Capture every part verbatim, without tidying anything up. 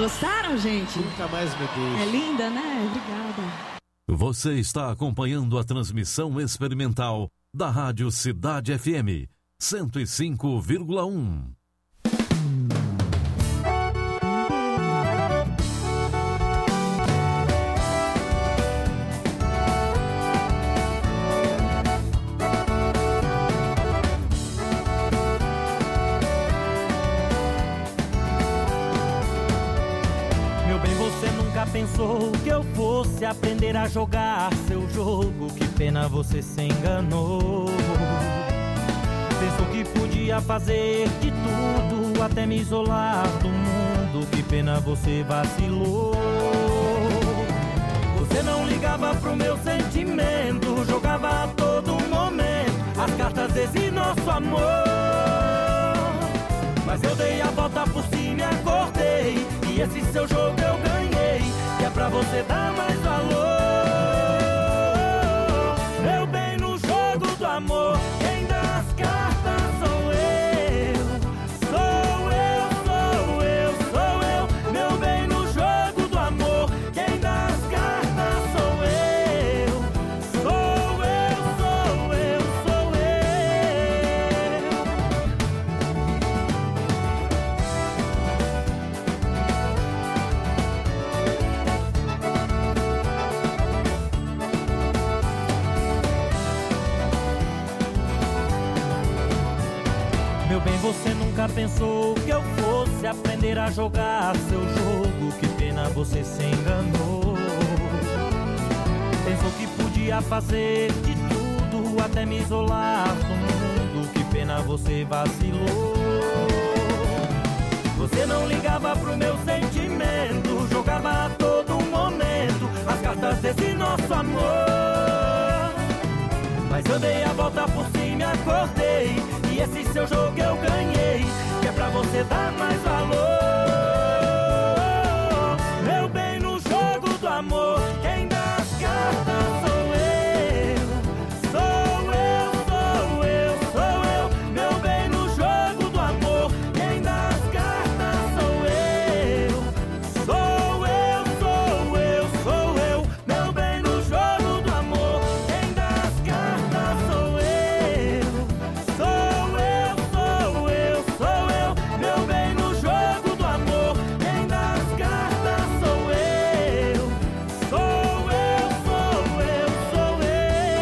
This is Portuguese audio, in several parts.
Gostaram, gente? Nunca mais me deixe. É linda, né? Obrigada. Você está acompanhando a transmissão experimental da Rádio Cidade F M cento e cinco vírgula um. Pensou que eu fosse aprender a jogar seu jogo, que pena você se enganou. Pensou que podia fazer de tudo, até me isolar do mundo, que pena você vacilou. Você não ligava pro meu sentimento, jogava a todo momento as cartas desse nosso amor. Mas eu dei a volta por cima e acordei, e esse seu jogo eu ganhei, que é pra você dar mais valor. Eu bem no jogo do amor, quem dá as cartas sou eu. Sou eu, sou eu, sou eu. Meu bem no jogo do amor, quem dá as cartas sou eu. Sou eu, sou eu, sou eu. Meu bem, você nunca pensou que eu fosse aprender a jogar seu jogo, que pena você se enganou. Pensou que podia fazer de tudo, até me isolar do mundo, que pena você vacilou. Você não ligava pro meu sentimento, jogava a todo momento as cartas desse nosso amor. Mas eu dei a volta por cima e acordei, e esse seu jogo eu ganhei, que é pra você dar mais valor. Meu bem no jogo do amor, quem dá as cartas sou eu. Sou eu, sou eu, sou eu. Meu bem no jogo do amor, quem dá as cartas sou eu. Sou eu, sou eu, sou eu. Meu bem no jogo do amor, quem dá as cartas sou eu. Sou eu, sou eu, sou eu. Meu bem no jogo do amor, quem dá as cartas sou eu. Sou eu, sou eu, sou eu.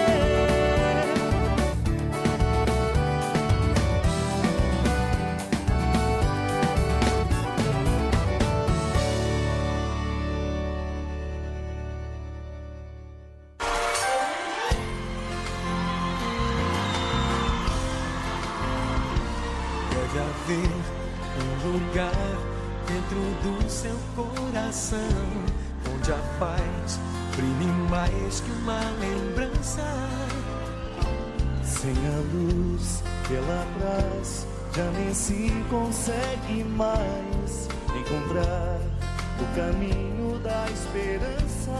Deve haver um lugar dentro do seu coração, onde a paz brilhe mais que uma lembrança. Sem a luz pela trás, já nem se consegue mais encontrar o caminho da esperança.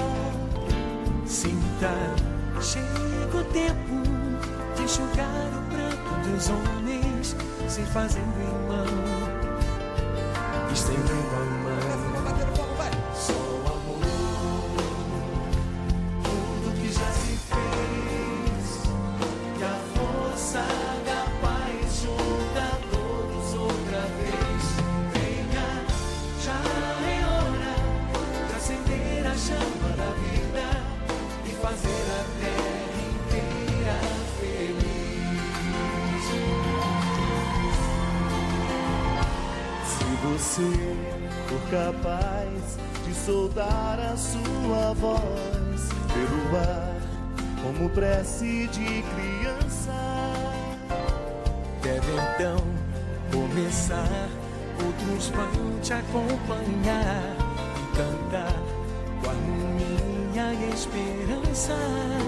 Sinta, chega o tempo de enxugar o pranto dos homens, se fazendo irmão, estendendo a mão. Só o amor, tudo que já se fez, e a força da paz junta todos outra vez. Venha, já é hora de acender a chama da vida e fazer a terra inteira feliz. Se você for capaz de soltar a sua voz pelo ar, como prece de criança, deve então começar, outros vão te acompanhar e cantar com harmonia e esperança.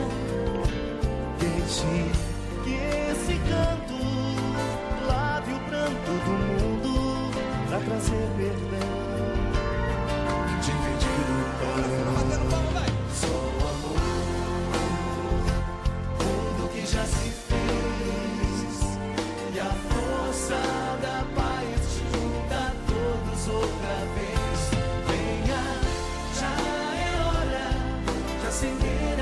deixe que esse canto lave o pranto do mundo pra trazer perdão, dividir o pão. Só o amor, tudo que já se fez, e a força da paz junta todos outra vez.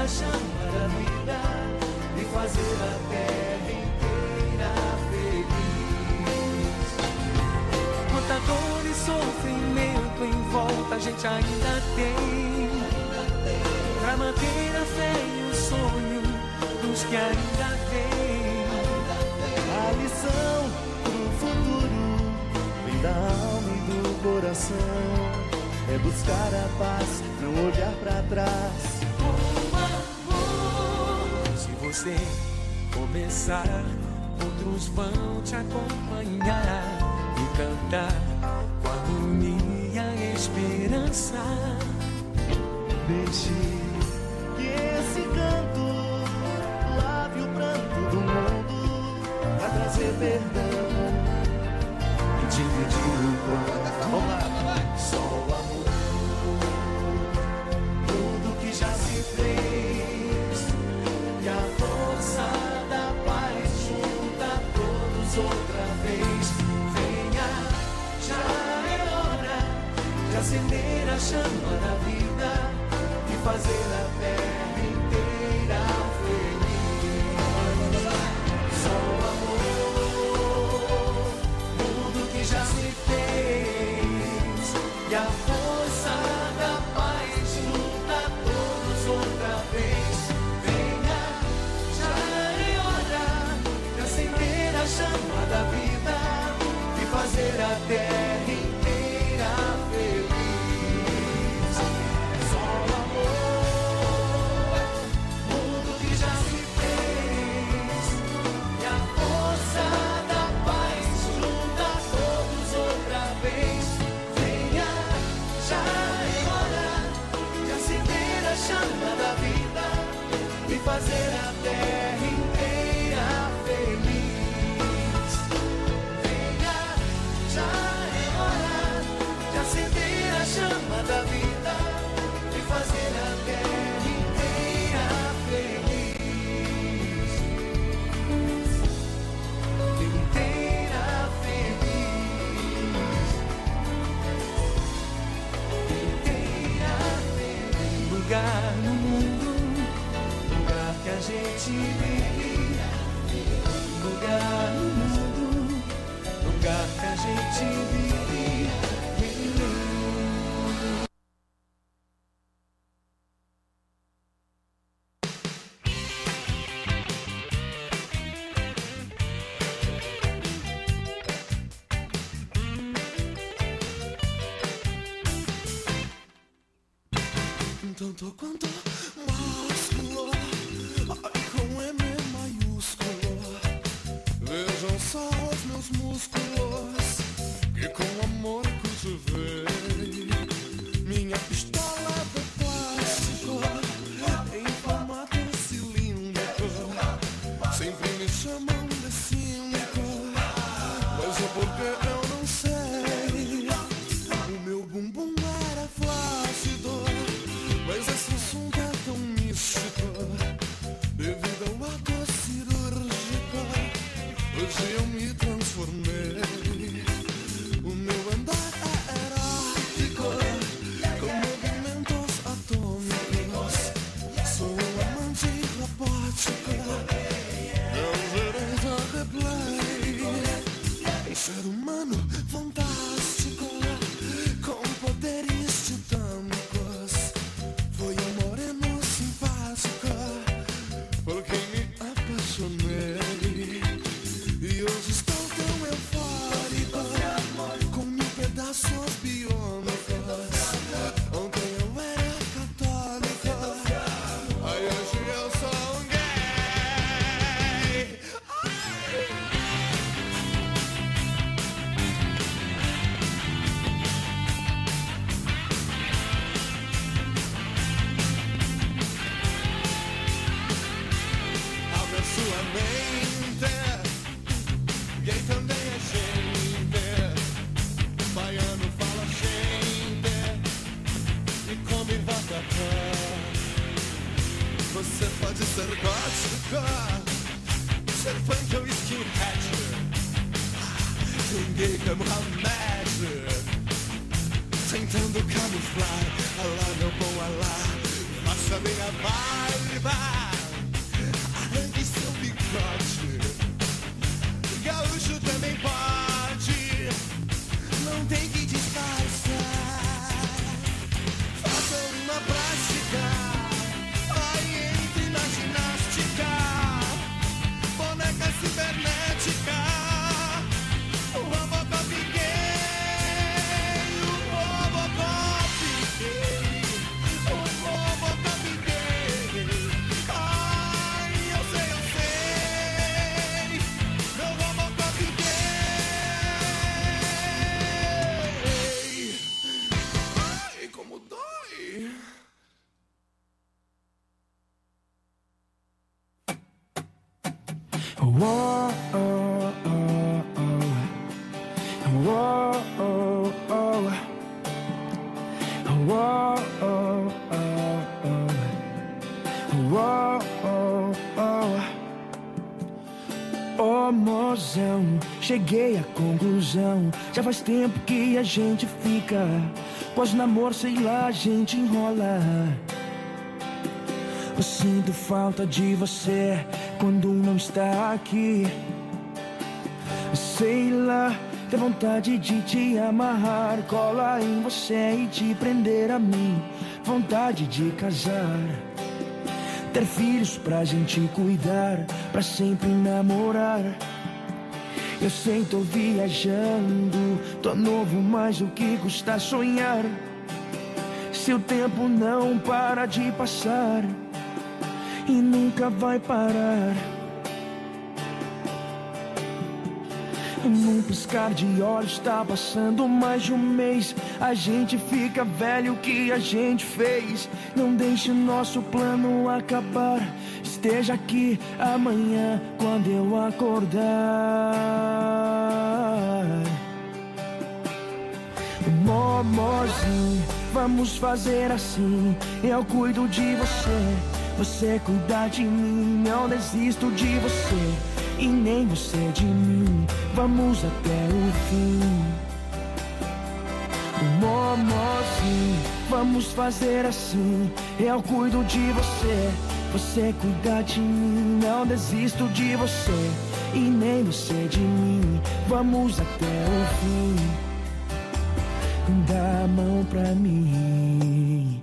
a chama da vida e fazer a terra inteira feliz. Quanta dor e sofrimento em volta a gente ainda tem, pra manter a fé e o sonho dos que ainda têm. A lição pro futuro vem da alma e do coração, é buscar a paz, não olhar pra trás. Com amor, se você começar, outros vão te acompanhar e cantar com harmonia e esperança. Deixe que esse canto lave o pranto do mundo, pra trazer perdão e dividir o pão. Vamos lá. Só o amor, tudo que já se fez, e a força da paz junta todos outra vez. Venha, já é hora de acender a chama da vida e fazer a terra inteira feliz. Só o amor, tudo que já se fez, e a força da paz junta todos outra vez. Venha, já é hora de acender a chama da vida e fazer a terra inteira feliz. Só o amor, tudo que já se fez, e a força da paz junta todos outra vez. Venha, já é hora de acender a chama da vida e fazer a terra inteira feliz. Venha, já é hora de acender a chama da vida e fazer a terra inteira feliz. Inteira feliz. Inteira feliz. Lugar no mundo, lugar que a gente vive. Lugar no mundo, lugar que a gente vive. Tanto quanto másculo, ai com M maiúsculo. Vejam só os meus músculos, que com amor cultivei. Minha pistola de plástico, em formato cilíndrico. Sempre me chamam de cínico, mas é porque eu não sei. O meu bumbum era flácido, mas esse assunto é tão místico. Devido ao ato cirúrgico, hoje eu me transformei. O meu andar é erótico, com movimentos atômicos. Sou um amante robótico, meu direito a replay. Um ser humano fantástico, com poderes titânicos. Foi um moreno simpático, por quem me apaixonei. E hoje estou tão eufórico, com mil pedaços biônicos. Ontem eu era católico, aí hoje eu sou um gay. Abre sua mente, gay também é gente. Baiano fala gente e come vatapá. Você pode ser gótico, ser punk ou skinhead. Tem gay como Mohamed, tentando camuflar. Alá, meu bom Alá, faça venha, vai, vai, arranque seu bigode. Gaúcho também pode, não tem que disfarçar. Faça uma plástica, aí entre na ginástica. Boneca cibernética, o Robocop gay, o Robocop gay, o Robocop gay. Ai, eu sei, eu sei, meu Robocop gay. Ai, como dói. Whoa, oh, oh, oh. Whoa, oh, oh. Whoa, oh, oh, oh. Whoa, oh, oh. Oh, mozão, cheguei à conclusão. Já faz tempo que a gente fica. Pós-namoro, sei lá, a gente enrola. Eu sinto falta de você quando não está aqui. Sei lá, tem vontade de te amarrar, colar em você e te prender a mim. Vontade de casar, ter filhos pra gente cuidar, pra sempre namorar. Eu sei, tô viajando, tô novo, mas o que custa sonhar? Se o tempo não para de passar e nunca vai parar. Num piscar de olhos tá passando mais de um mês. A gente fica velho, o que a gente fez? Não deixe o nosso plano acabar. Esteja aqui amanhã quando eu acordar. Momozinho, vamos fazer assim. Eu cuido de você, você cuida de mim. Não desisto de você e nem você de mim. Vamos até o fim. Momozinho, vamos fazer assim. Eu cuido de você, você cuida de mim. Não desisto de você e nem você de mim. Vamos até o fim. Dá a mão pra mim.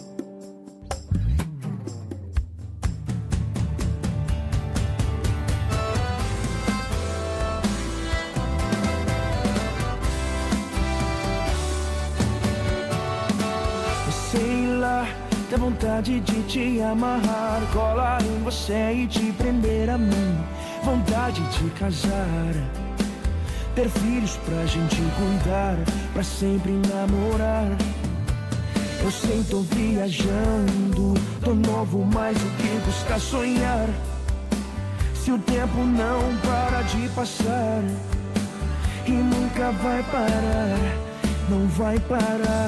Sei lá, dá vontade de te amarrar, colar em você e te prender a mim. Vontade de casar, ter filhos pra gente cuidar, pra sempre namorar. Eu sei, tô viajando, tô novo, mas o que custa sonhar? Se o tempo não para de passar e nunca vai parar, não vai parar.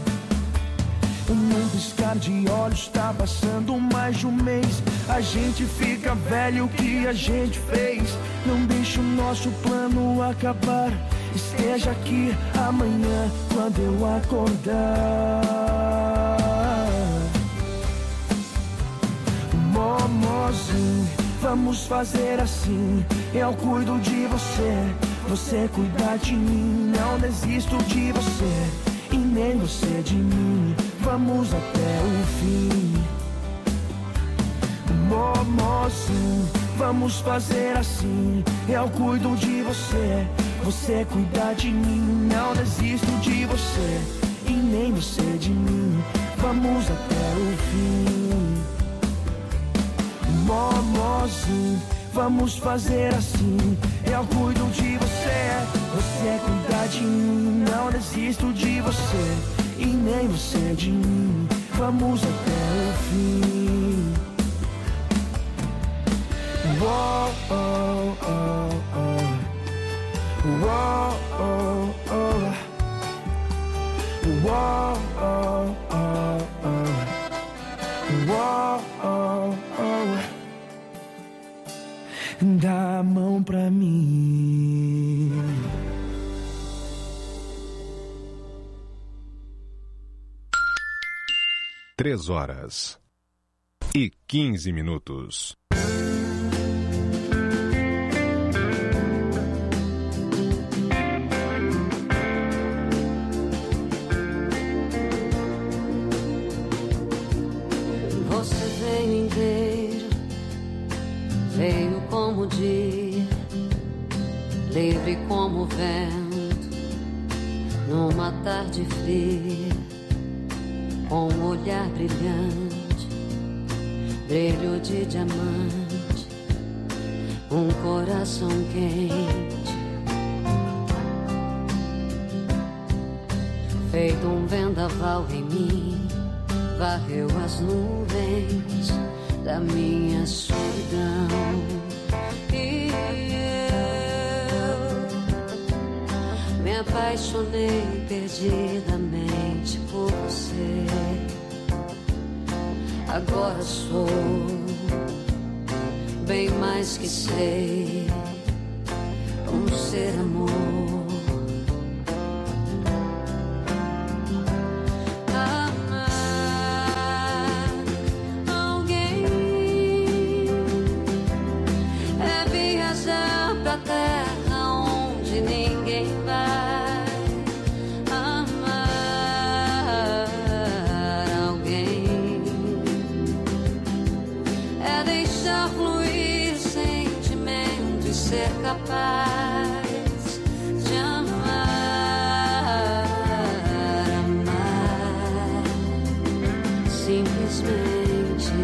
Num piscar de olhos tá passando mais de um mês. A gente fica velho, o que a gente fez? Não deixe o nosso plano acabar. Esteja aqui amanhã quando eu acordar. Momozinho, vamos fazer assim. Eu cuido de você, você cuida de mim. Não desisto de você e nem você de mim. Vamos até o fim. Momozinho, vamos fazer assim. Eu cuido de você, você cuida de mim. Não desisto de você e nem você de mim. Vamos até o fim. Momozinho, vamos fazer assim. Eu cuido de você, você cuida de mim. Não desisto de você e nem você de mim. Vamos até o fim. Uou, oh, oh, oh. Uou, oh, oh. Uou, oh, oh, oh. Uou, oh, oh. Dá a mão pra mim. Três horas e quinze minutos. Você veio inteiro, veio como o dia, livre como o vento, numa tarde fria, com um olhar brilhante, brilho de diamante, um coração quente, feito um vendaval em mim, varreu as nuvens da minha solidão. E eu me apaixonei perdidamente por você. Agora sou bem mais que sei, um ser amor. Capaz de amar, amar, simplesmente.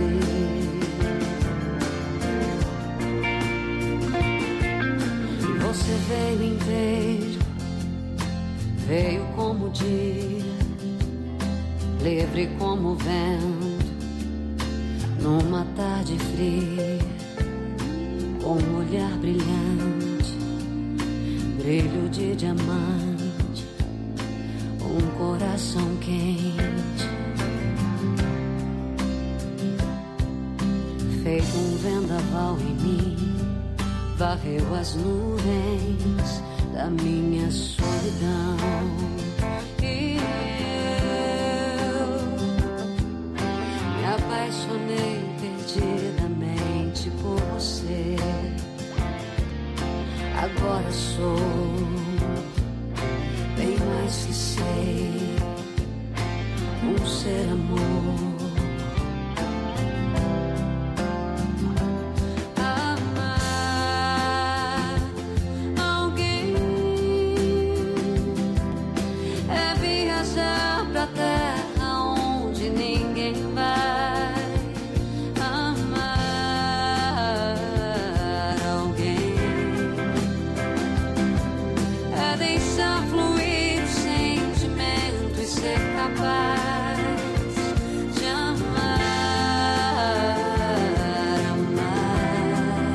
Você veio inteiro, veio como o dia, livre como o vento, numa tarde fria, com um olhar brilhante, brilho de diamante, um coração quente, feito um vendaval em mim, varreu as nuvens da minha solidão. E eu me apaixonei perdidamente por você. Agora sou bem mais que sei, um ser amor. Amar alguém é viajar pra terra onde ninguém vai. Capaz de amar, amar,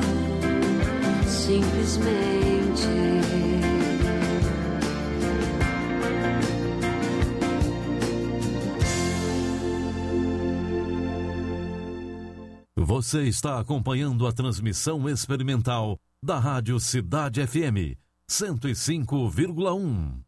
simplesmente. Você está acompanhando a transmissão experimental da Rádio Cidade F M cento e cinco vírgula um.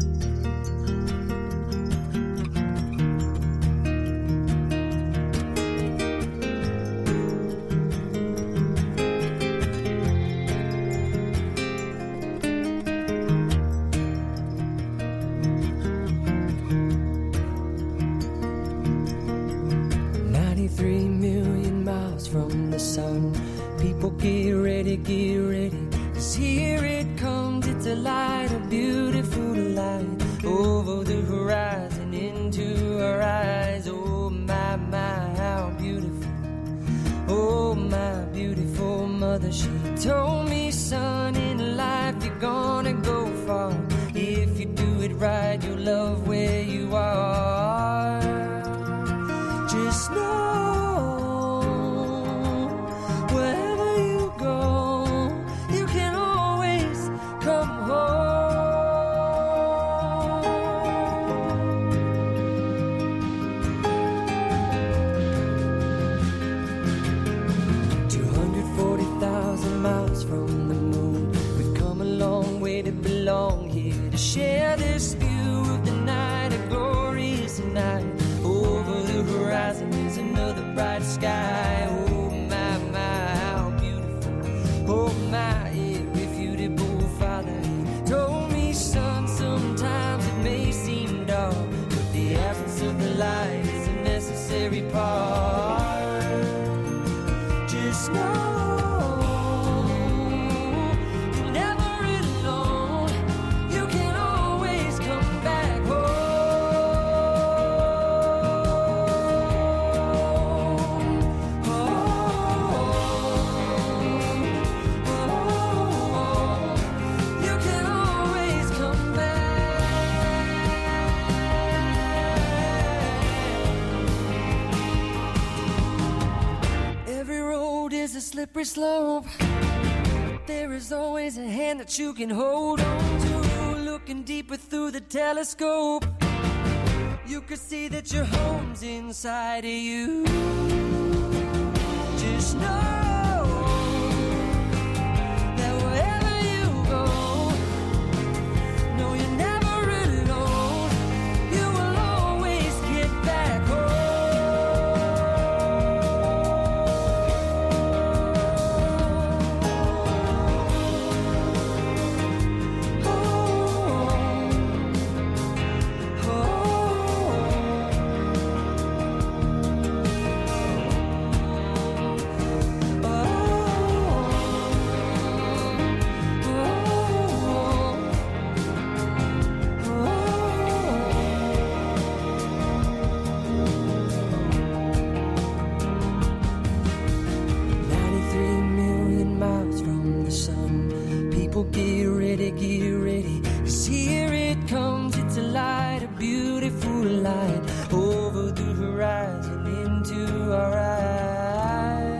ninety-three million miles from the sun. People get ready, get ready, 'cause here it comes. It's a light, a beautiful light, over the horizon, into our eyes. Oh my, my, how beautiful. Oh my beautiful mother, she told me, son, in life you're gonna go far. If you do it right, you'll love where you are. Just know, wherever you go, you can always come home. two hundred forty thousand miles from the moon, we've come a long way to belong here, to share this view of the night, a glorious night. Over the horizon is another bright sky. necessary part. Just know you're never alone. You can always come back home. You can always come back. Every road is a slippery slope. There is always a hand that you can hold on to. Looking deeper through the telescope, you could see that your home's inside of you. Just know that wherever you go, no, you're never alone. You will always get back home. ninety-three million miles from the sun. People get ready, get ready, 'cause here it comes. It's a light, a beautiful light, over the horizon into our eyes.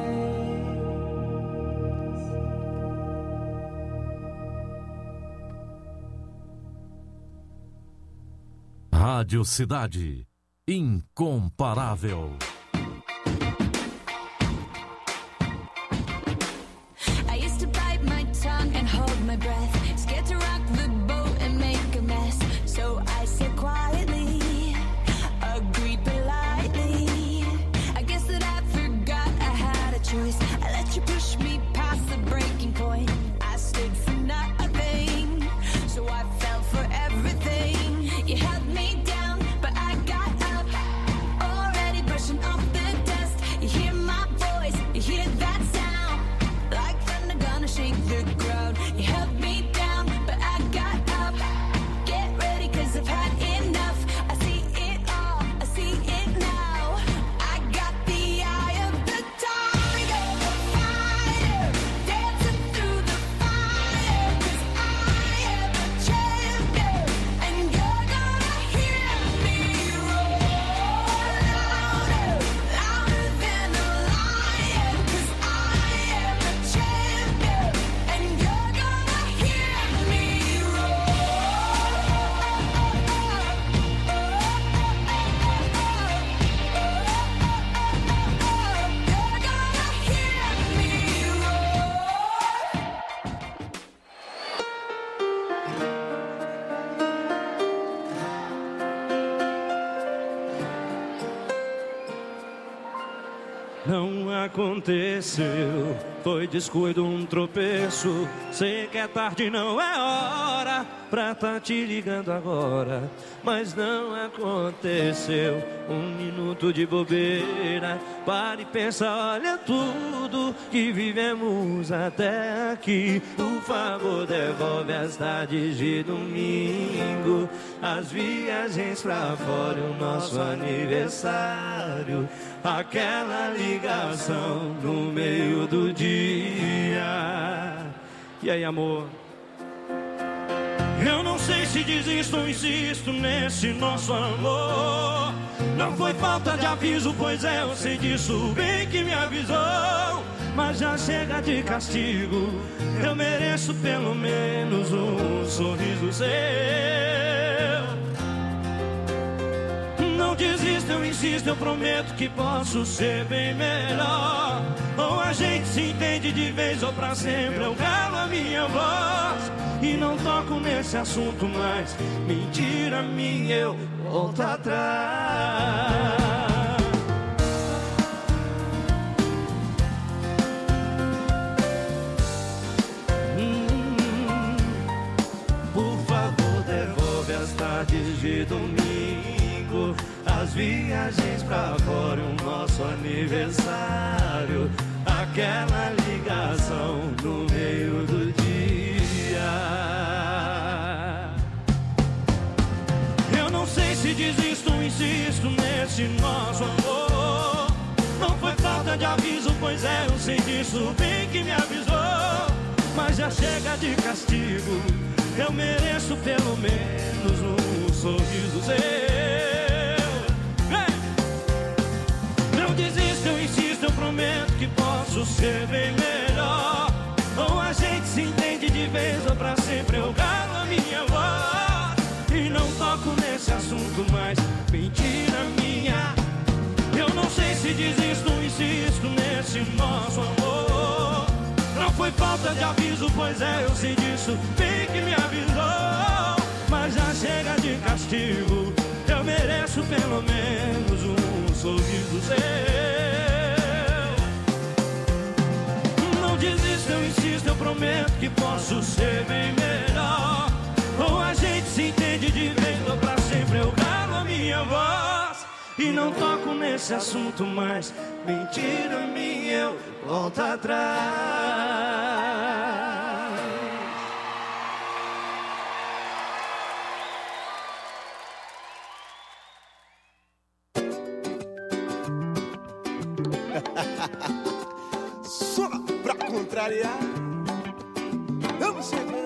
Rádio Cidade, incomparável. I used to bite my tongue and hold my breath, scared to rock the boat and make a mess. So I said quietly, agreed politely. I guess that I forgot I had a choice. I let you push me past the breaking point. I stood for nothing, so I fell for everything. You held me down, but I got up, already brushing off the dust. You hear my voice, you hear that sound, like thunder gonna shake the ground. You held me down, but I got up. Get ready, 'cause I've had enough. I see it all, I see it now. I got the eye of the tiger, the fighter, dancing through the fire. 'Cause I am a champion, and you're gonna hear me roar louder, louder than a lion. 'Cause I am a champion, and you're gonna hear me Não aconteceu, foi descuido, um tropeço. Sei que é tarde, não é hora pra tá te ligando agora. Mas não aconteceu, um minuto de bobeira. Para e pensa, olha tudo que vivemos até aqui. Por favor, devolve as tardes de domingo, as viagens pra fora, o nosso aniversário. Aquela ligação no meio do dia. E aí, amor? Eu não sei se desisto ou insisto nesse nosso amor. Não foi falta de aviso, pois é, eu sei disso, bem que me avisou. Mas já chega de castigo, eu mereço pelo menos um sorriso seu. Não desisto, eu insisto, eu prometo que posso ser bem melhor. Ou a gente se entende de vez ou pra sempre, eu calo a minha voz e não toco nesse assunto mais. Mentira minha, eu volto atrás. hum, Por favor, devolve as tardes de domingo, as viagens pra fora, o nosso aniversário, aquela ligação no meio do dia. Eu não sei se desisto ou insisto nesse nosso amor. Não foi falta de aviso, pois é, eu sei disso, bem que me avisou. Mas já chega de castigo, eu mereço pelo menos um sorriso seu. Vem! Não desisto, eu insisto, eu prometo que posso ser bem melhor. Ou a gente se entende de vez ou pra sempre eu calo a minha voz. E não toco nesse assunto mais, mentira minha. Eu não sei se desisto ou insisto nesse nosso amor. Não foi falta de aviso, pois é, eu sei disso, bem que me avisou. Mas já chega de castigo, eu mereço pelo menos um sorriso seu. Não desisto, eu insisto, eu prometo que posso ser bem melhor. Ou a gente se entende de vez ou pra sempre eu calo a minha voz. E não toco nesse assunto mais, mentira minha, eu volto atrás. Só pra contrariar, vamos chegar.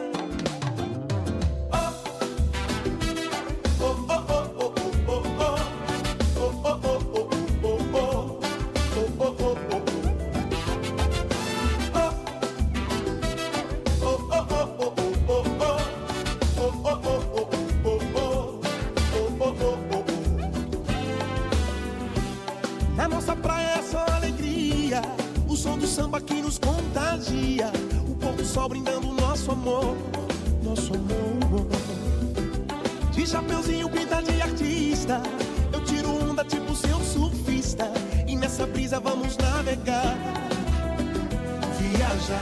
Na nossa praia é só alegria, o som do samba que nos contagia, o pôr do sol brindando nosso amor, nosso amor. De chapeuzinho pinta de artista, eu tiro onda tipo seu surfista, e nessa brisa vamos navegar, viajar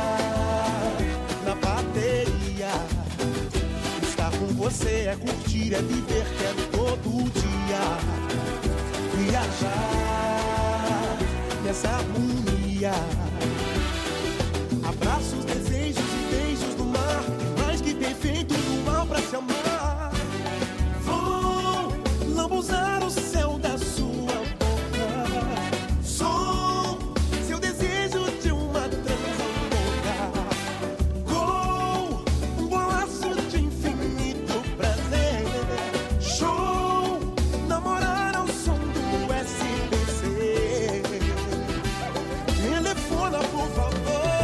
na bateria. Estar com você é curtir, é viver, quero todo dia. Viajar nessa harmonia. Abraços, desejos e beijos do mar, mais que perfeito no mal pra se amar. Vou lambuzar o céu da sua boca. Sou seu desejo de uma transa louca. Gol, um golaço de infinito prazer. Show, namorar ao som do S B C. Telefona, por favor.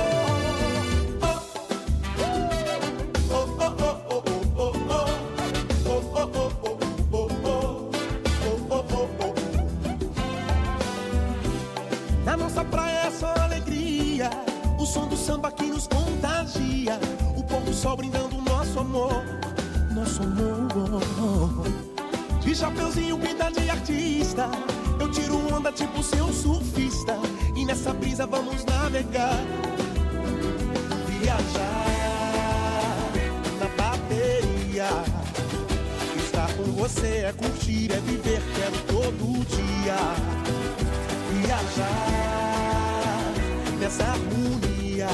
Na nossa praia é só alegria, o som do samba que nos contagia, o pôr do sol brindando nosso amor, nosso amor. De chapeuzinho pinta de artista, eu tiro onda tipo seu surfista, e nessa brisa vamos navegar, viajar na bateria. Estar com você é curtir, é viver, quero todo dia. Viajar nessa harmonia.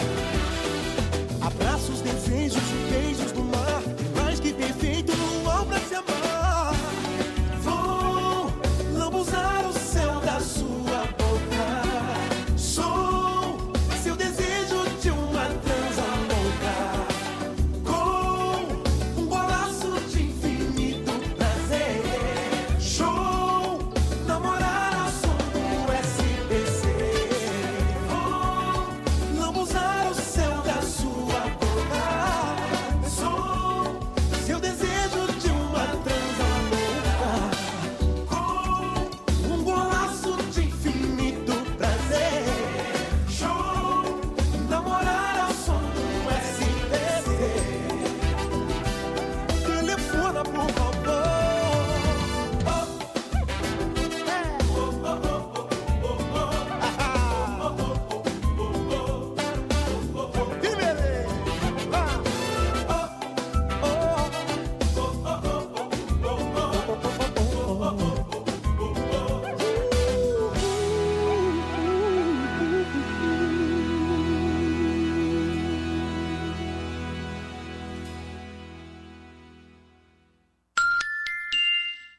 Abraços, desejos e beijos do mar, mais que perfeito no ar pra se amar. Vou lambuzar o céu da sua boca. Sou seu desejo de uma transa louca. Com um golaço de infinito prazer. Show, namorar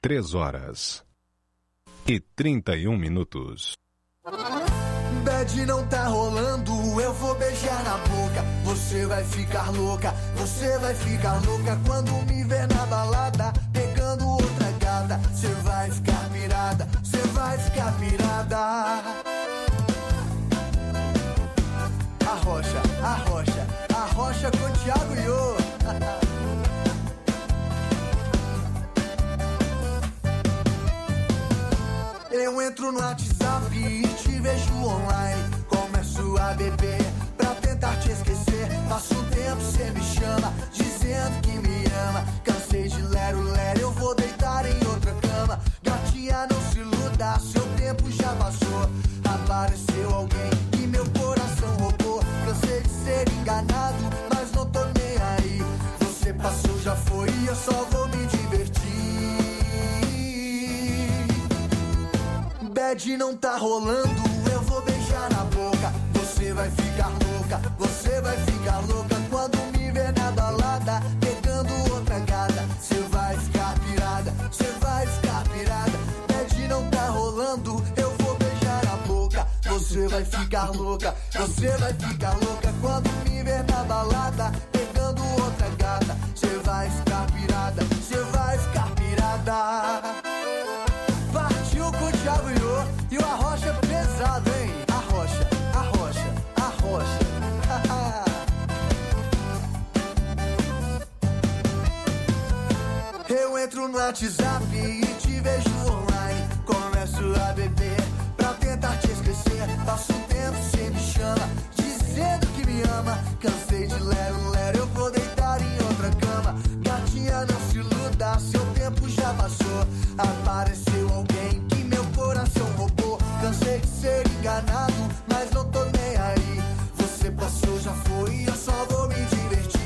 três horas e trinta e um minutos. Bad não tá rolando, eu vou beijar na boca. Você vai ficar louca, você vai ficar louca quando me ver na balada, pegando outra gata. Você vai ficar mirada, você vai ficar mirada. Arrocha, arrocha, arrocha com Thiago Iô. Eu entro no WhatsApp e te vejo online. Começo a beber pra tentar te esquecer. Passa um tempo, cê me chama, dizendo que me ama. Cansei de lero-lero, eu vou deitar em outra cama. Gatinha, não se iluda, seu tempo já passou. Apareceu alguém que meu coração roubou. Cansei de ser enganado, mas não tô nem aí. Você passou, já foi, e eu só vou me divertir. Bad não tá rolando, eu vou beijar na boca. Você vai ficar louca, você vai ficar louca quando me ver na balada, pegando outra gata. Você vai ficar pirada, você vai ficar pirada. Bad não tá rolando, eu vou beijar na boca. Você vai ficar louca, você vai ficar louca quando me ver na balada, pegando outra gata. Você vai ficar pirada, você vai ficar pirada. Partiu com o Thiago Iô e o Arrocha pesado, hein? Arrocha, arrocha, arrocha. Eu entro no WhatsApp e te vejo online. Começo a beber pra tentar te esquecer. Passo um tempo, cê me chama, dizendo que me ama. Cansei de lero-lero, eu vou deitar em outra cama. Gatinha, não se iluda, seu tempo já passou. Apareceu alguém que meu coração roubou. Cansei de ser enganado, mas não tô nem aí. Você passou, já foi, eu só vou me divertir.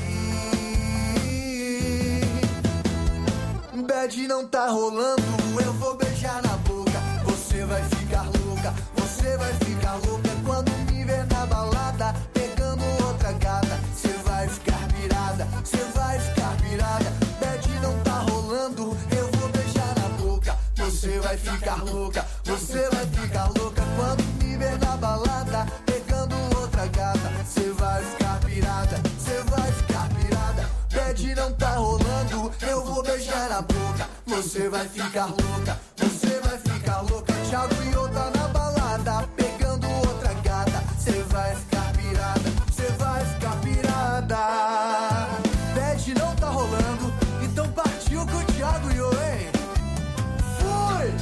Bad não tá rolando, eu vou beijar na boca. Você vai ficar louca, você vai ficar louca quando me ver na balada, pegando outra gata. Você vai ficar pirada, você vai ficar pirada. Bad não tá rolando, eu vou beijar na boca. Você vai ficar louca, você vai ficar louca quando me ver na balada, pegando outra gata. Você vai ficar pirada, você vai ficar pirada. Bad não tá rolando, eu vou beijar na boca. Você vai ficar louca, você vai ficar louca. Thiago Iô tá na balada, pegando outra gata. Você vai ficar pirada, você vai ficar pirada. Bad não tá rolando, então partiu com o Thiago Iô, hein? Fui!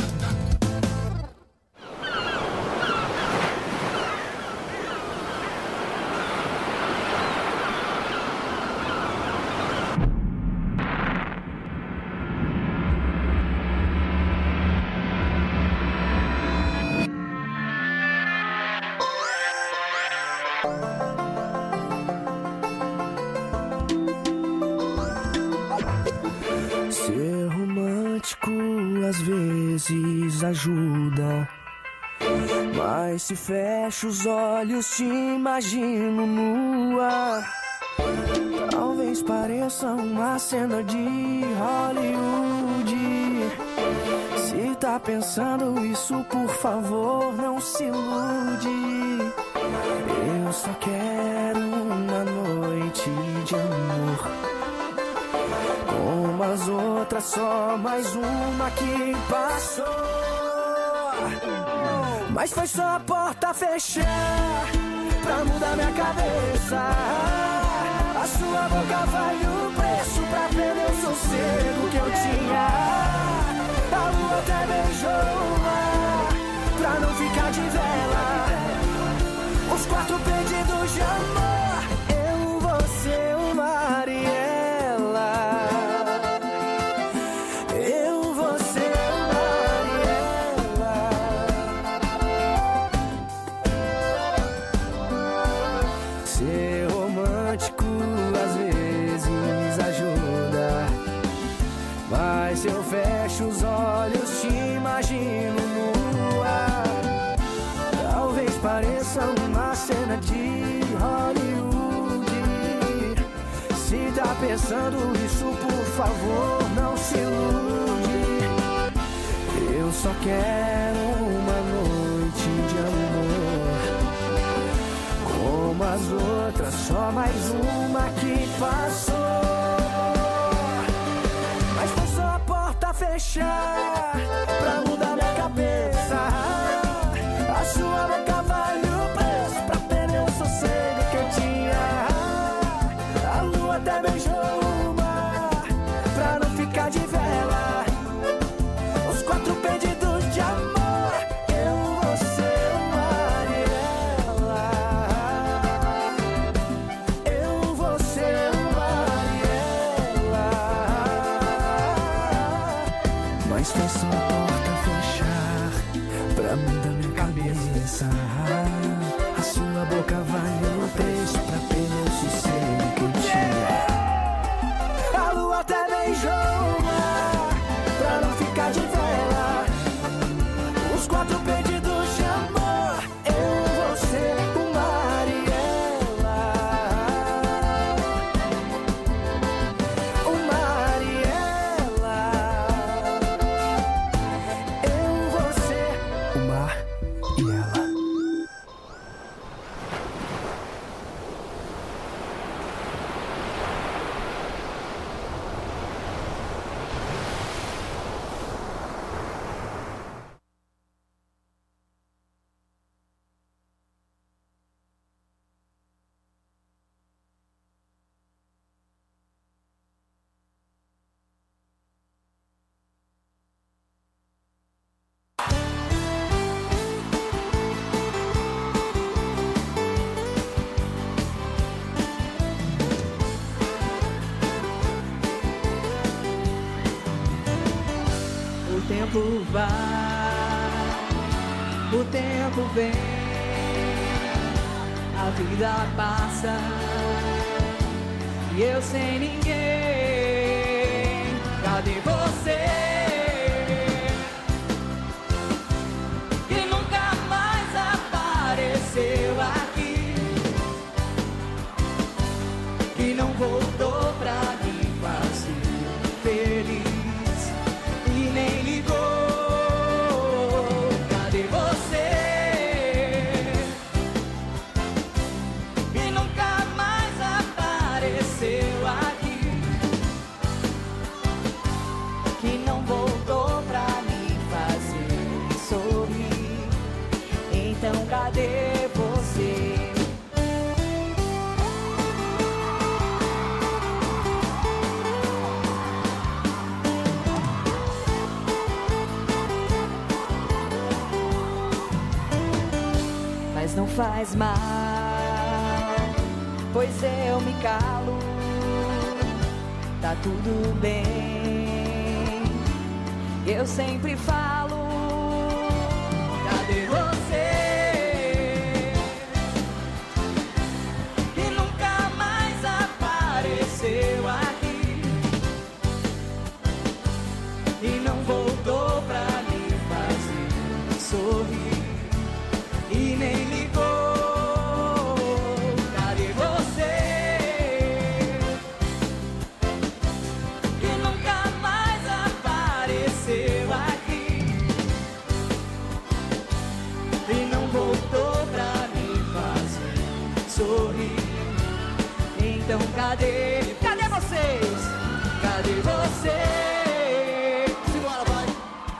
Ser romântico às vezes ajuda, mas se fecho os olhos te imagino nua. Talvez pareça uma cena de Hollywood. Se tá pensando isso, por favor, não se ilude. Eu só quero uma noite de amor, como as outras, só mais uma que passou. Mas foi só a porta fechar pra mudar minha cabeça. A sua boca vale o preço pra perder o sossego que eu tinha. A lua até beijou o mar pra não ficar de vela. Os quatro pedidos de amor, eu, você, o mar e ela. Eu, você, o mar e ela. Ser romântico às vezes ajuda, mas se eu fecho os olhos te imagino nua. Talvez pareça uma cena de Hollywood. Se tá pensando isso, por favor, não se ilude. Eu só quero uma noite de amor, como as outras, só mais uma que passou. Mas foi só a porta fechar pra mudar minha cabeça. A sua boca vale o preço pra perder o sossego que eu tinha. A lua até beijou o mar pra não ficar de vela. Os quatro pedidos de amor, eu, você, o mar e ela. Eu, você, o mar e ela. Mas foi só a porta fechar pra mudar minha cabeça. A sua boca vale o preço pra perder o sossego que eu tinha. A lua até beijou o mar pra não ficar de vela. Os quatro pedidos de amor, eu, você, o mar e ela. O mar e ela. Eu, você, o mar e ela. O tempo vai, o tempo vem, a vida passa e eu sem ninguém. Cadê você? Que nunca mais apareceu aqui, que não voltou pra me fazer feliz. E nem ligou. Cadê você? E nunca mais apareceu aqui, que não voltou pra me fazer sorrir. Então cadê você? Mas não faz mal, pois eu me calo. Tá tudo bem, eu sempre falo. Cadê você? Que nunca mais apareceu aqui, e não voltou pra me fazer sorrir. E nem ligou. Cadê você? Que nunca mais apareceu aqui, e não voltou pra me fazer sorrir. Então cadê? Cadê vocês? Cadê você? Simbora, vai!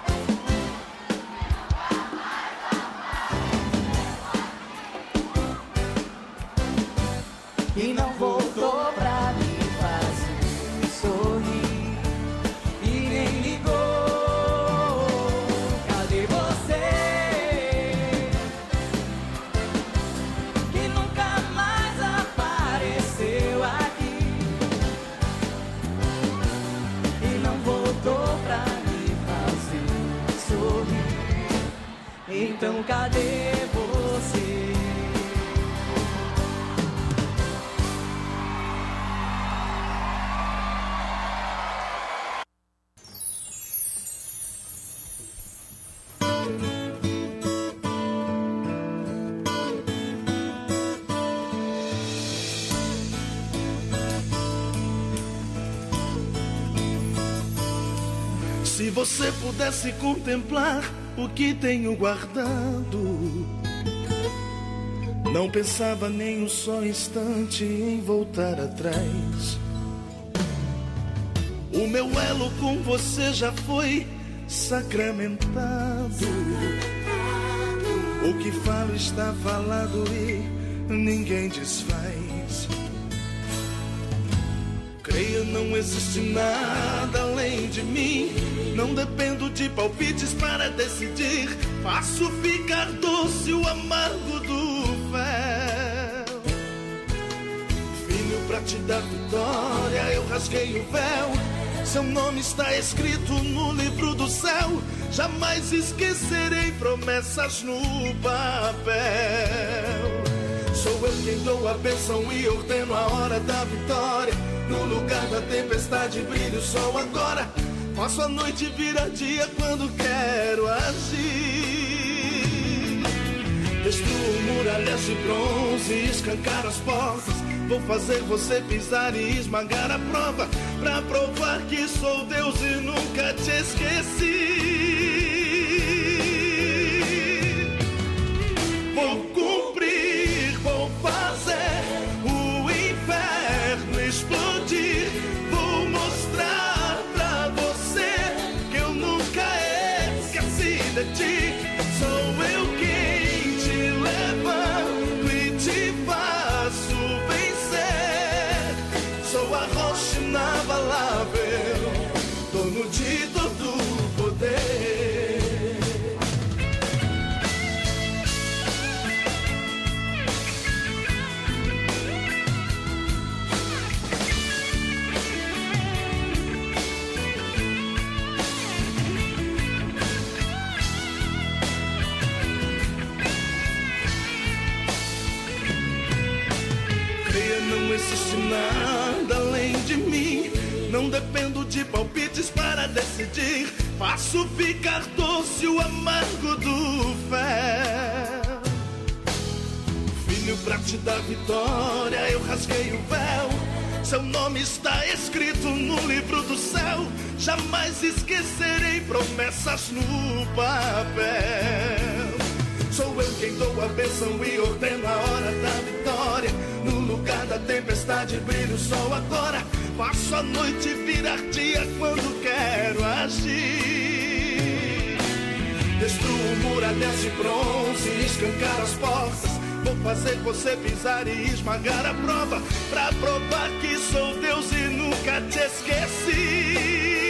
E não voltou pra me fazer sorrir, e nem ligou. Cadê você? Que nunca mais apareceu aqui, e não voltou pra me fazer sorrir. Então cadê você? Se Se você pudesse contemplar o que tenho guardado, não pensava nem um só instante em voltar atrás. O meu elo com você já foi sacramentado. O que falo está falado e ninguém desfaz. Creia, não existe nada além de mim. Não dependo de palpites para decidir. Faço ficar doce o amargo do fel. Filho, pra te dar vitória, eu rasguei o véu. Seu nome está escrito no livro do céu. Jamais esquecerei promessas no papel. Sou eu quem dou a bênção e ordeno a hora da vitória. No lugar da tempestade brilha o sol agora. Faço a noite virar dia quando quero agir. Destruo muralhas de bronze e escancar as portas. Vou fazer você pisar e esmagar a prova, pra provar que sou Deus e nunca te esqueci. Vou cumprir, vou fazer o inferno explodir. Vou mostrar pra você que eu nunca esqueci de ti. Sou eu quem te levanto e te faço vencer. Sou a rocha inabalável, dono de todo o poder. Não existe nada além de mim. Não dependo de palpites para decidir. Faço ficar doce o amargo do fel. Filho, pra te dar vitória, eu rasguei o véu. Seu nome está escrito no livro do céu. Jamais esquecerei promessas no papel. Sou eu quem dou a bênção e ordeno a hora da vitória. No lugar da tempestade brilha o sol agora. Faço a noite virar dia quando quero agir. Destruo muralhas de bronze e escancar as portas. Vou fazer você pisar e esmagar a prova, pra provar que sou Deus e nunca te esqueci.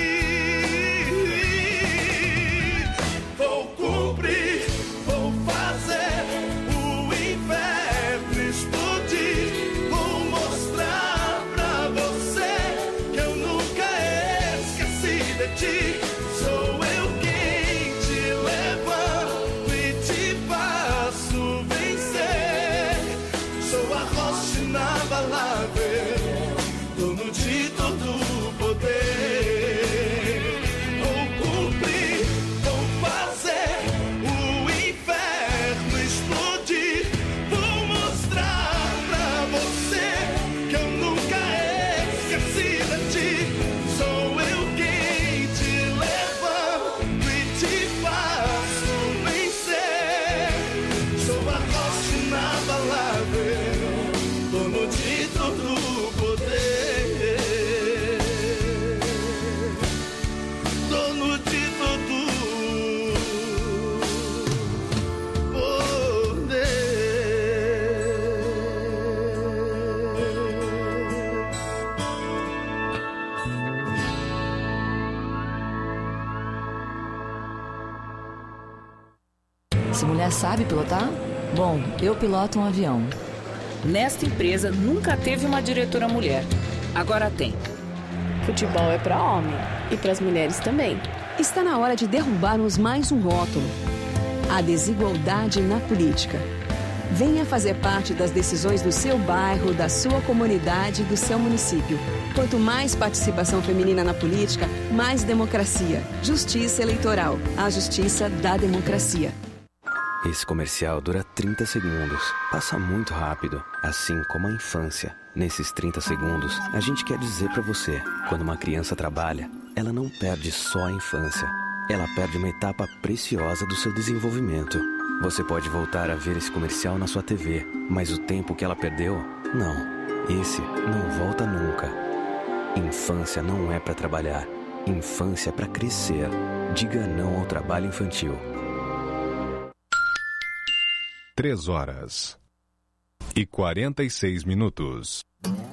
Vou cumprir, vou fazer o inferno explodir. Vou mostrar pra você que eu nunca esqueci de ti. Sou eu quem te levanto e te faço vencer. Sou a rocha inabalável, dono de todo o poder. Vou cumprir, vou fazer o inferno explodir. Vou mostrar pra você que eu nunca esqueci de ti. Sou eu quem te levanto e te faço vencer. Sou a rocha inabalável, dono de todo o poder. Dono de todo o Essa mulher sabe pilotar? Bom, eu piloto um avião. Nesta empresa nunca teve uma diretora mulher. Agora tem. Futebol é para homem e para as mulheres também. Está na hora de derrubarmos mais um rótulo: a desigualdade na política. Venha fazer parte das decisões do seu bairro, da sua comunidade, do seu município. Quanto mais participação feminina na política, mais democracia. Justiça Eleitoral, a justiça da democracia. Esse comercial dura trinta segundos. Passa muito rápido, assim como a infância. Nesses trinta segundos, a gente quer dizer pra você, quando uma criança trabalha, ela não perde só a infância. Ela perde uma etapa preciosa do seu desenvolvimento. Você pode voltar a ver esse comercial na sua T V, mas o tempo que ela perdeu, não. Esse não volta nunca. Infância não é pra trabalhar. Infância é pra crescer. Diga não ao trabalho infantil. Três horas e quarenta e seis minutos.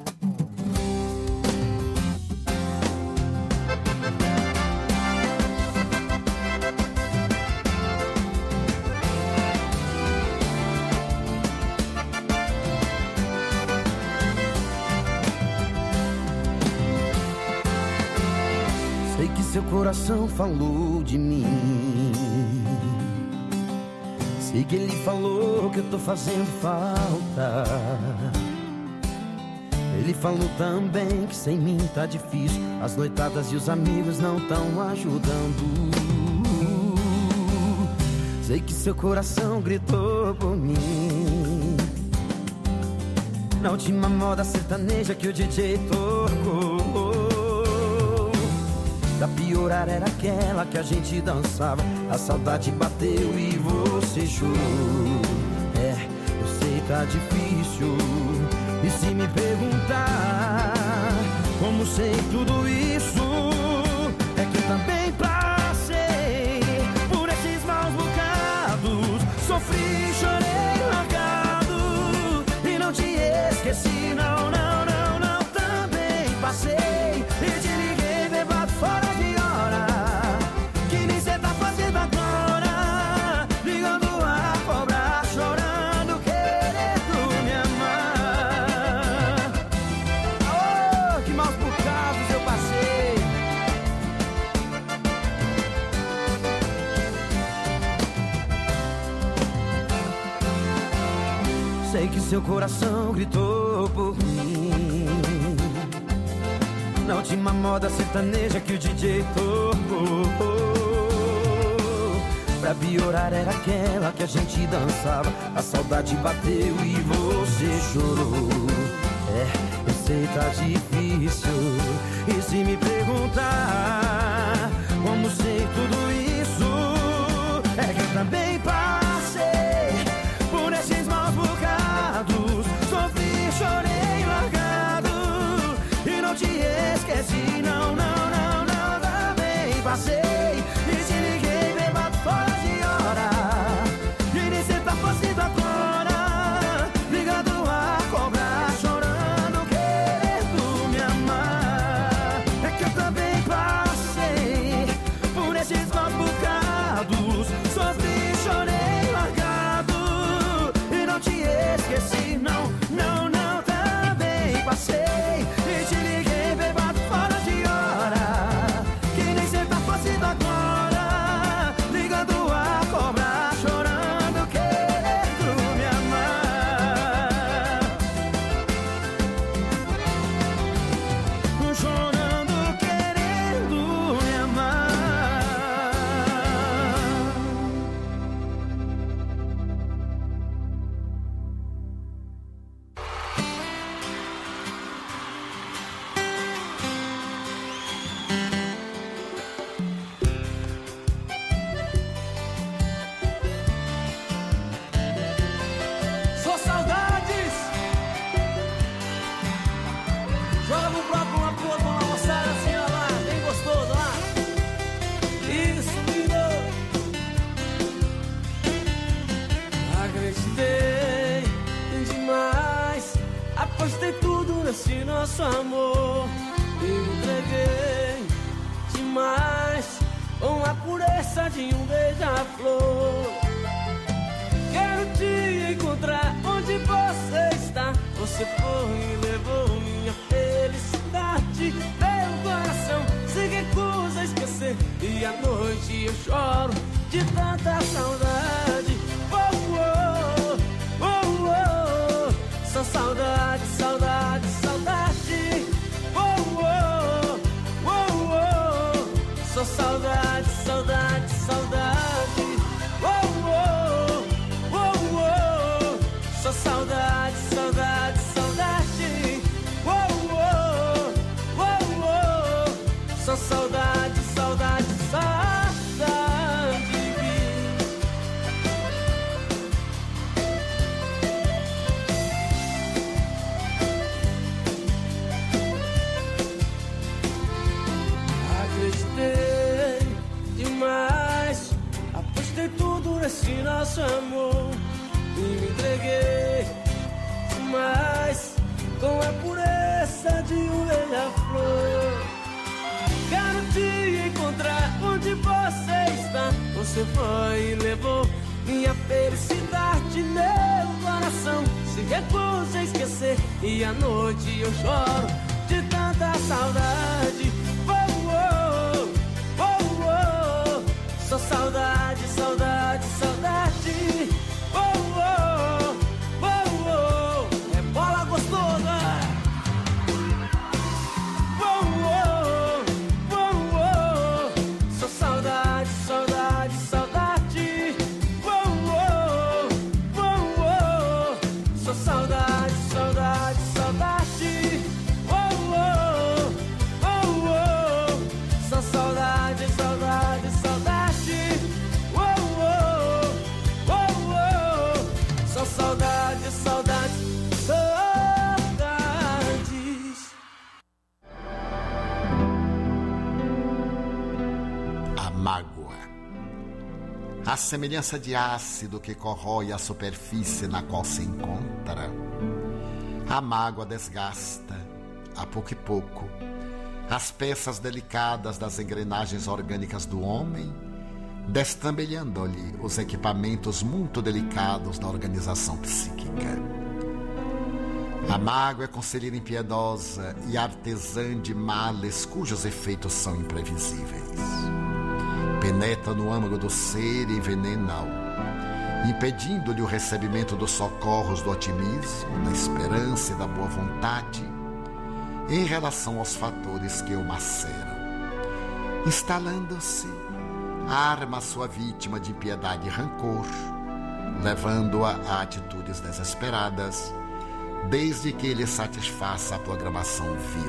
Sei que seu coração falou de mim. Sei que ele falou que eu tô fazendo falta. Ele falou também que sem mim tá difícil. As noitadas e os amigos não tão ajudando. Sei que seu coração gritou por mim na última moda sertaneja que o D J tocou. Pra piorar era aquela que a gente dançava. A saudade bateu e você chorou. É, eu sei tá difícil. E se me perguntar como sei tudo isso, é que eu também passei por esses maus bocados. Sofri, chorei, largado e não te esqueci, não, não, não, não. Também passei e te liguei bebado fora de hora. Que nem cê tá fazendo agora, ligando a cobrar, chorando, querendo me amar. Oh, que maus bocados eu passei. Sei que seu coração gritou por mim na última moda sertaneja que o D J tocou. Pra piorar era aquela que a gente dançava. A saudade bateu e você chorou. É, eu sei tá difícil. E se me perguntar como sei tudo isso, é que eu também passei por esses maus bocados. Sofri, chorei, largado e não te esqueci, não, não, não, não. Também passei e te liguei bebado fora de hora. E nem cê tá fazendo agora, ligado a cobrar, chorando, querendo me amar. É que eu também passei por esses maus bocados. Sofri, chorei, largado e não te esqueci, não, não, não. Também passei e te liguei bebado fora de hora. Que nem cê tá fazendo agora, ligando a cobrar, chorando, querendo me amar. Chorando, querendo me amar. Só saudades. Joga no bloco uma pro outro, uma moçada assim, ó lá, bem gostoso, lá. Isso, lindo. Acreditei demais, apostei tudo nesse nosso amor. Me entreguei demais com a pureza de um beija-flor. Quero te encontrar onde você está. Você foi e levou minha felicidade. Meu coração se recusa a esquecer. E à noite eu choro de tanta saudade. Oh, oh, oh, oh. Só saudade, saudade, saudade. Oh, oh, oh, oh. Só saudade, saudade, saudade. Oh, oh. esse nosso amor e me entreguei, mas com a pureza de um beija-flor. Quero te encontrar onde você está. Você foi e levou minha felicidade, meu coração se recusa a esquecer, e à noite eu choro de tanta saudade. Oh, oh, oh, oh. Só saudade, saudade, saudade. Oh, oh, oh, oh. É bola gostosa. Oh, oh, oh, oh. Só saudade, saudade, saudade. Oh, oh, oh, oh. Só saudade, saudade, saudade. Oh, oh, oh, oh. Só saudade, saudade, saudade. Oh, oh, oh, oh. Só saudade, saudade, saudades. A mágoa. A semelhança de ácido que corrói a superfície na qual se encontra. A mágoa desgasta, a pouco e pouco, as peças delicadas das engrenagens orgânicas do homem, destambelhando-lhe os equipamentos muito delicados da organização psíquica. A mágoa é conselheira impiedosa e artesã de males cujos efeitos são imprevisíveis. Penetra no âmago do ser e envenena-o, impedindo-lhe o recebimento dos socorros do otimismo, da esperança e da boa vontade em relação aos fatores que o maceram. Instalando-se, arma sua vítima de impiedade e rancor, levando-a a atitudes desesperadas, desde que ele satisfaça a programação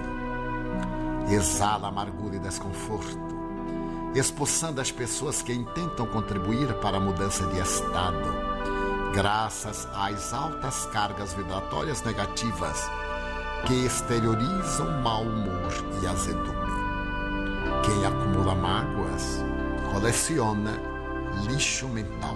vil. Exala amargura e desconforto, expulsando as pessoas que intentam contribuir para a mudança de estado, graças às altas cargas vibratórias negativas que exteriorizam mau humor e azedume. Quem acumula mágoas coleciona lixo mental.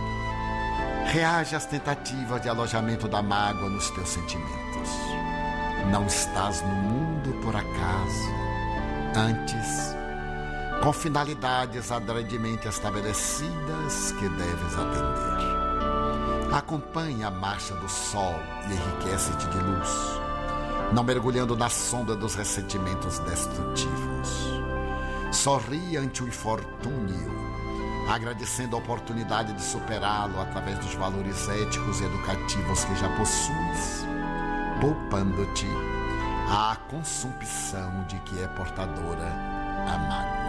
Reage às tentativas de alojamento da mágoa nos teus sentimentos. Não estás no mundo por acaso, antes, com finalidades adredemente estabelecidas que deves atender. Acompanha a marcha do sol e enriquece-te de luz, não mergulhando na sonda dos ressentimentos destrutivos. Sorri ante o infortúnio, agradecendo a oportunidade de superá-lo através dos valores éticos e educativos que já possuis, poupando-te a consumpção de que é portadora a mágoa.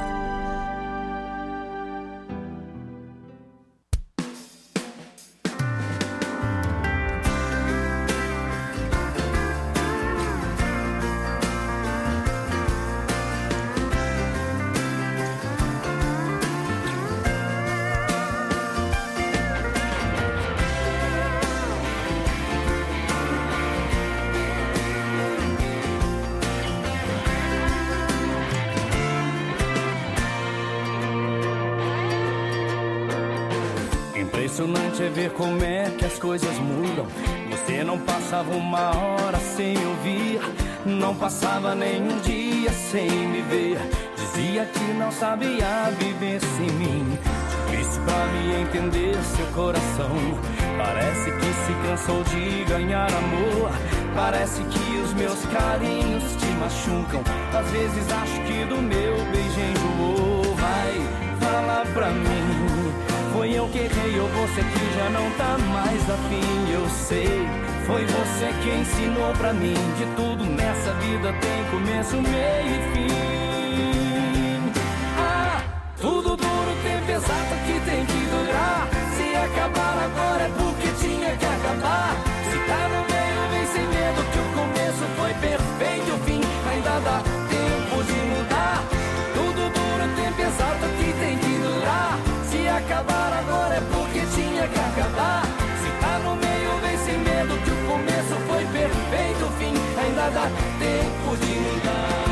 Impressionante é ver como é que as coisas mudam. Você não passava uma hora sem me ouvir, não passava nem um dia sem me ver. Dizia que não sabia viver sem mim. Difícil pra me entender seu coração. Parece que se cansou de ganhar amor. Parece que os meus carinhos te machucam. Às vezes acho que do meu beijo enjoou. Vai, fala pra mim, foi eu que errei ou você que já não tá mais afim? Eu sei, foi você que ensinou pra mim que tudo nessa vida tem começo, meio e fim. Ah, tudo duro tem pesado que tem que durar. Se acabar agora é porque tinha que acabar. Se tá no meio vem sem medo que o começo foi perfeito, o fim ainda dá tempo de mudar. Tudo duro tem pesado que tem que durar. Se acabar agora é porque tinha que acabar. Se tá no meio vem sem medo que o começo foi perfeito, o fim ainda dá tempo de mudar.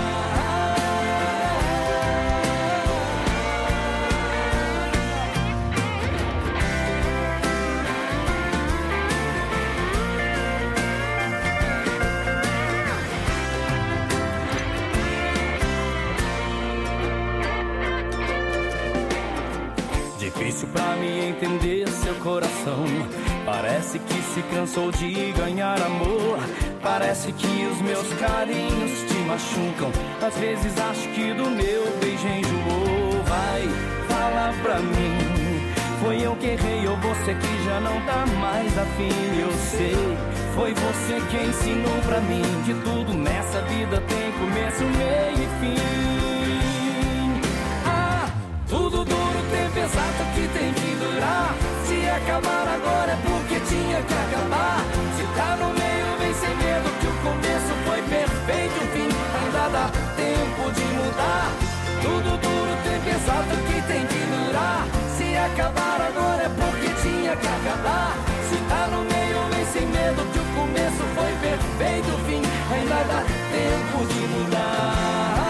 entender seu coração. Parece que se cansou de ganhar amor. Parece que os meus carinhos te machucam. Às vezes acho que do meu beijo enjoou. Vai, fala pra mim, foi eu que errei ou você que já não tá mais afim? Eu sei, foi você quem ensinou pra mim que tudo nessa vida tem começo, meio e fim. Ah, tudo duro tem pesado que tem que durar. Se acabar agora é porque tinha que acabar. Se tá no meio vem sem medo que o começo foi perfeito. O fim ainda dá tempo de mudar. Tudo duro tem pesado que tem que durar. Se acabar agora é porque tinha que acabar. Se tá no meio vem sem medo que o começo foi perfeito. O fim ainda dá tempo de mudar.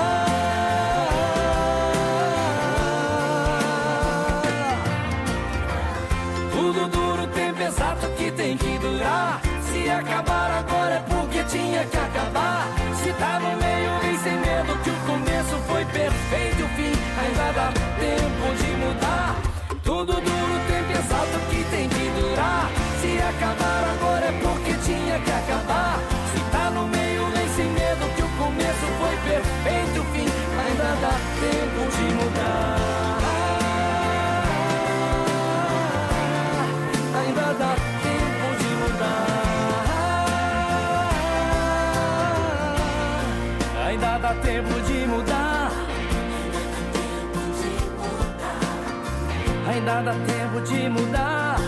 Tudo duro tem pesado que tem que durar. Se acabar agora é porque tinha que acabar. Se tá no meio vem sem medo que o começo foi perfeito. O fim ainda dá tempo de mudar. Tudo duro tem pesado que tem que durar. Se acabar agora é porque tinha que acabar. Se tá no meio vem sem medo que o começo foi perfeito. O fim ainda dá tempo de mudar. Ainda dá tempo de mudar. Ainda dá tempo de mudar. Ainda dá tempo de mudar.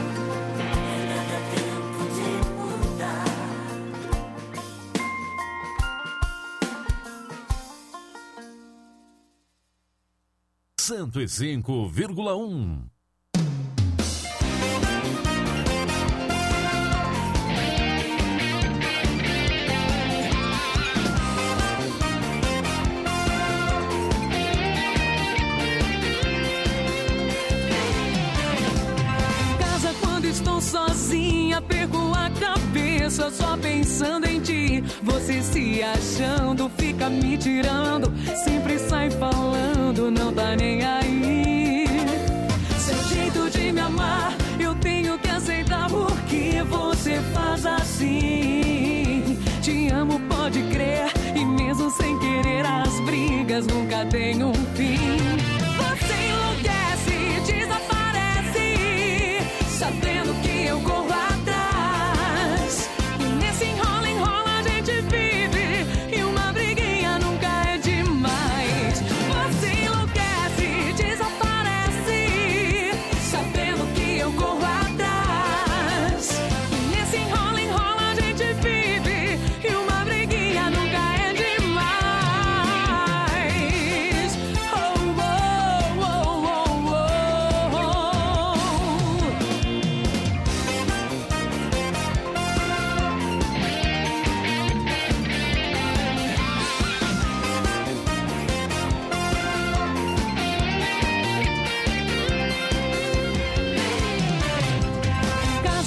cento e cinco vírgula um. Estou sozinha, perco a cabeça só pensando em ti. Você se achando, fica me tirando, sempre sai falando, não tá nem aí. Seu jeito de me amar, eu tenho que aceitar porque você faz assim.